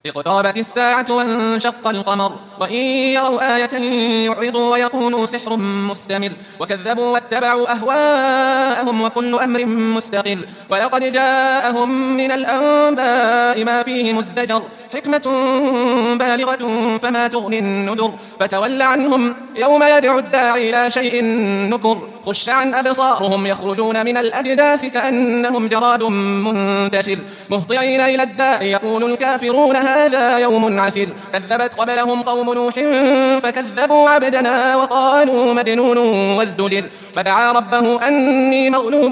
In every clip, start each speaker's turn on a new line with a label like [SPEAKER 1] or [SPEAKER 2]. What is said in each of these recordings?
[SPEAKER 1] اقتربت الساعة وانشق القمر وإن يروا آية يعرضوا ويقولوا سحر مستمر وكذبوا واتبعوا أهواءهم وكل أمر مستقل ولقد جاءهم من الأنباء ما فيه مزدجر حكمة بالغة فما تغني النذر فتول عنهم يوم يدعو الداعي إلى شيء نكر خش عن أبصارهم يخرجون من الأجداث كأنهم جراد منتشر مهطعين إلى الداعي يقول الكافرون هذا يوم عسير كذبت قبلهم قوم نوح فكذبوا عبدنا وقالوا مجنون وازدجر فدعا ربه أني مغلوب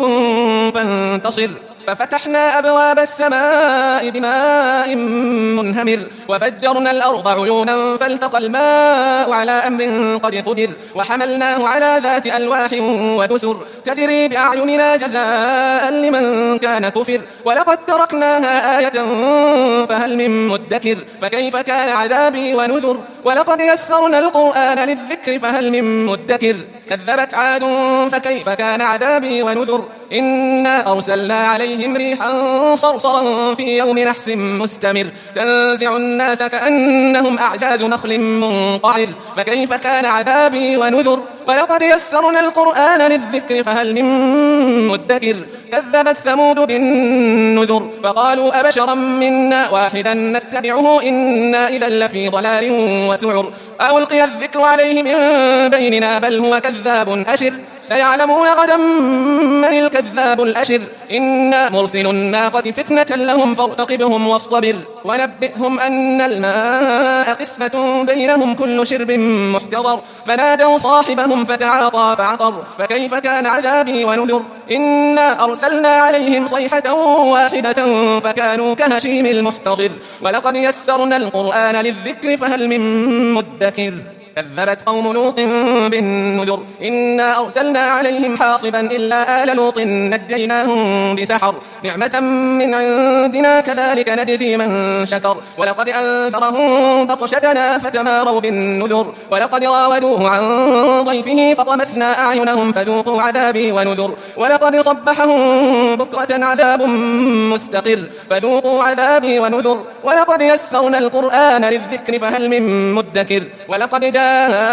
[SPEAKER 1] فانتصر ففتحنا أبواب السماء بماء منهمر وفجرنا الأرض عيونا فالتقى الماء على أمر قد قدر وحملناه على ذات ألواح ودسر تجري بأعيننا جزاء لمن كان كفر ولقد تركناها آية فهل من مدكر فكيف كان عذابي ونذر ولقد يسرنا القرآن للذكر فهل من مدكر كذبت عاد فكيف كان عذابي ونذر إنا أرسلنا عليهم ريحا صرصرا في يوم نحس مستمر تنزع الناس كأنهم أعجاز نخل منقعر فكيف كان عذابي ونذر ولقد يسرنا القرآن للذكر فهل من مدكر كذبت ثمود بالنذر فقالوا أبشرا منا واحدا نتبعه إنا إذا لفي ضلال وسعر ألقي الذكر عليه من بيننا بل هو كذاب أشر سيعلمون غدا من الكذاب الأشر إنا مرسل الناقة فتنة لهم فارتقبهم واصطبر ونبئهم أن الماء قسمة بينهم كل شرب محتضر فنادوا صاحبهم فتعاطى فعقر فكيف كان عذابي ونذر إنا أرسلنا عليهم صيحة واحدة فكانوا كهشيم المحتضر ولقد يسرنا القرآن للذكر فهل من مدكر كذبت قوم لوط بالنذر إنا أرسلنا عليهم حاصبا إلا آل لوط نجيناهم بسحر نعمة من عندنا كذلك نجزي من شكر ولقد أنذرهم بطشتنا فتماروا بالنذر ولقد راودوه عن ضيفه فطمسنا أعينهم فذوقوا عذابي ونذر ولقد صبحهم بكرة عذاب مستقر فذوقوا عذابي ونذر ولقد يسرنا القرآن للذكر فهل من مدكر ولقد جاء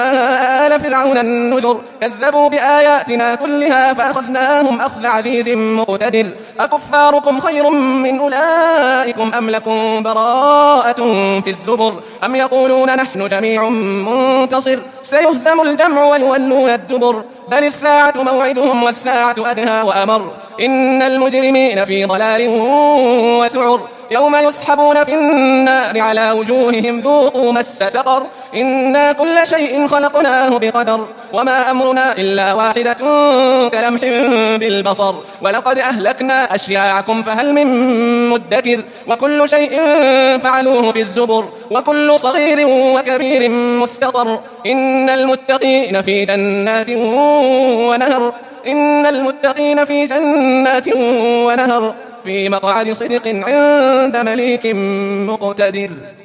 [SPEAKER 1] آل فرعون النذر كذبوا بآياتنا كلها فأخذناهم أخذ عزيز مقتدر أكفاركم خير من أولئكم أم لكم براءة في الزبر أم يقولون نحن جميع منتصر سيهزم الجمع ويولون الدبر بل الساعة موعدهم والساعة أدهى وأمر إن المجرمين في ضلال وسعر يوم يسحبون في النار على وجوههم ذوقوا مس سقر إنا كل شيء خلقناه بقدر وما أمرنا إلا واحدة كلمح بالبصر ولقد أهلكنا أشياعكم فهل من مدكر وكل شيء فعلوه في الزبر وكل صغير وكبير مستقر إن المتقين في جنات ونهر إن المتقين في جنات ونهر في مقعد صدق عند مليك مقتدر.